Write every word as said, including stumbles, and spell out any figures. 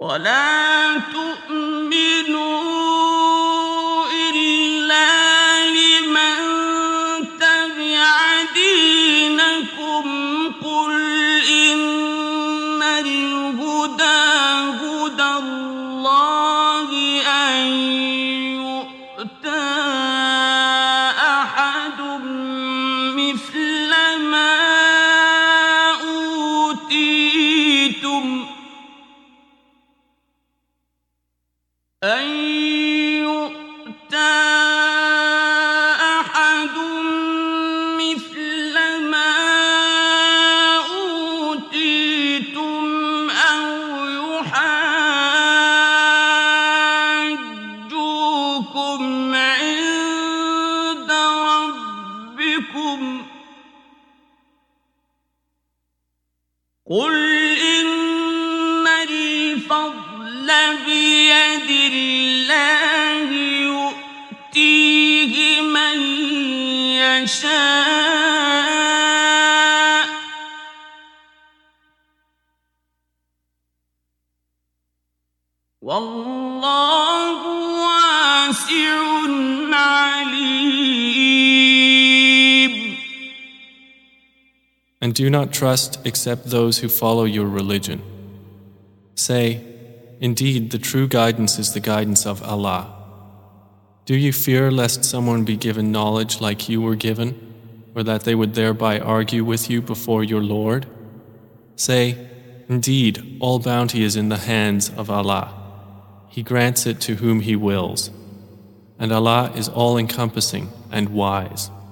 ولا تؤمنوا إلا لمن تبع دينكم قل إن الهدى هدى الله أن يؤتى أحد مثل ما أوتيتم أن يؤتى أحد مثل ما أوتيتم أو يحاجوكم عند ربكم قل إن الفضل بيد الله يؤتيه من يشاء والله واسع عليم. And do not trust except those who follow your religion. Say, indeed, the true guidance is the guidance of Allah. Do you fear lest someone be given knowledge like you were given, or that they would thereby argue with you before your Lord? Say, indeed, all bounty is in the hands of Allah. He grants it to whom He wills, and Allah is all-encompassing and wise.